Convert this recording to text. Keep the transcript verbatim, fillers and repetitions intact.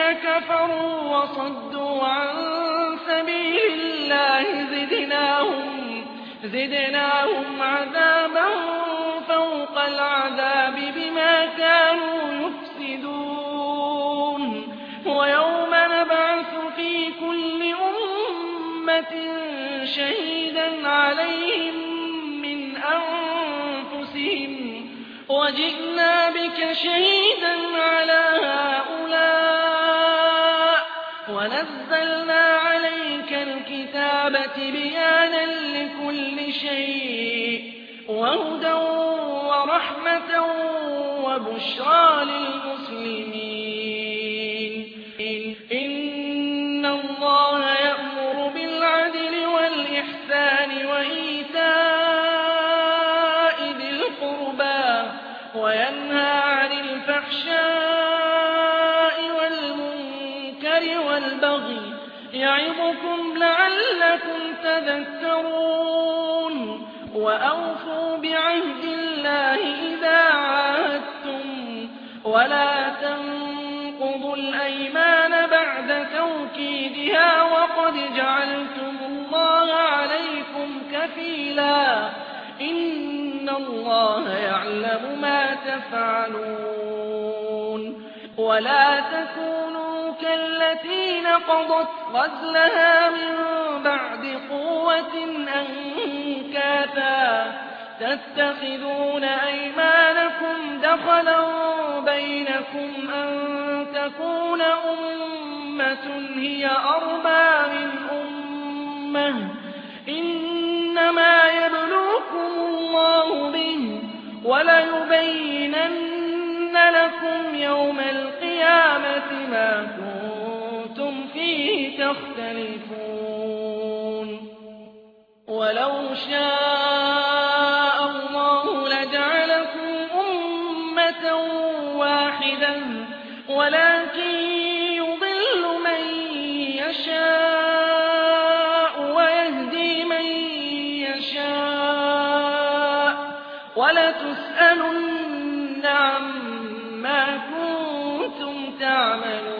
كفروا وصدوا عن سبيل الله زدناهم, زدناهم عذابا فوق العذاب بما كانوا يفسدون ويوم نبعث في كل أمة شهيدا عليهم من أنفسهم وجئنا بك شهيدا على هؤلاء ونزلنا عليك الكتاب تبيانا لكل شيء وهدى ورحمة وبشرى للمسلمين إن الله يأمر بالعدل والإحسان وإيتاء ذي القربى وينهى عن الفحشاء والمنكر والبغي يعظكم لعلكم تذكرون وأوفوا بعهد الله إذا عاهدتم ولا تنقضوا الأيمان بعد توكيدها وقد جعلتم الله عليكم كفيلا إن الله يعلم ما تفعلون ولا تكونوا كالتي نقضت غزلها من بعد قوة أنكاثا تتخذون أيمانكم دخلا بينكم أن تكون أمة هي أربى من أمة إنما يبلوكم الله به وليبينن لكم يوم القيامة ما كنتم فيه تختلفون ولو شاء الله لجعلكم أمة واحدة ولكن يضل من يشاء ويهدي من يشاء ولتسألن عما كنتم تعملون